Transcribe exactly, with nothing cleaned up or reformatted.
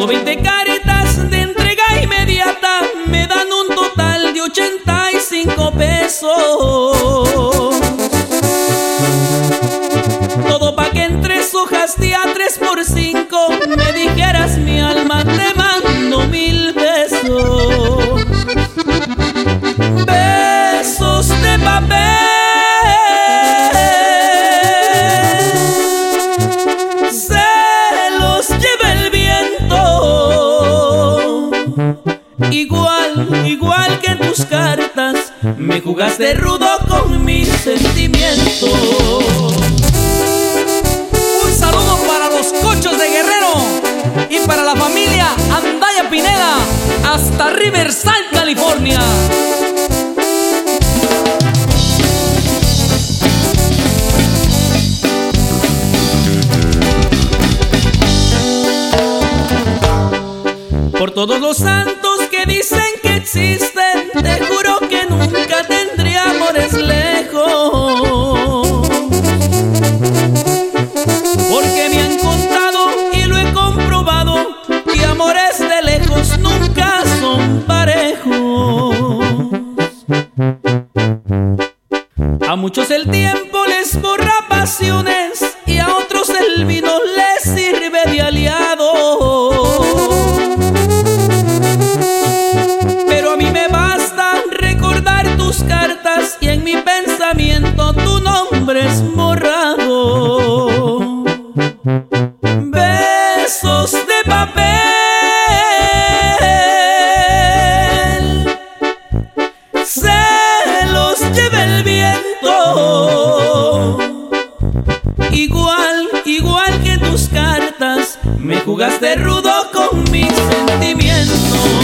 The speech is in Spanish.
Tengo veinte cartas de entrega inmediata, me dan un total de ochenta y cinco pesos. Todo pa' que en tres hojas de a tres por cinco me dijeras mi alma, te mando mil besos. Besos de papel, se los lleva el viento. Igual, igual que tus cartas, me jugaste rudo con mis sentimientos. Un saludo para los cochos de Guerrero y para la familia Andaya Pineda hasta Riverside, California. Por todos los santos que dicen que existen, te juro que nunca tendré amores lejos. Porque me han contado y lo he comprobado, que amores de lejos nunca son parejos. A muchos el tiempo les borra pasiones y a otros el vino les sirve de aliado. Cartas y en mi pensamiento tu nombre es borrado. Besos de papel, se los lleva el viento. Igual, igual que tus cartas, me jugaste rudo con mis sentimientos.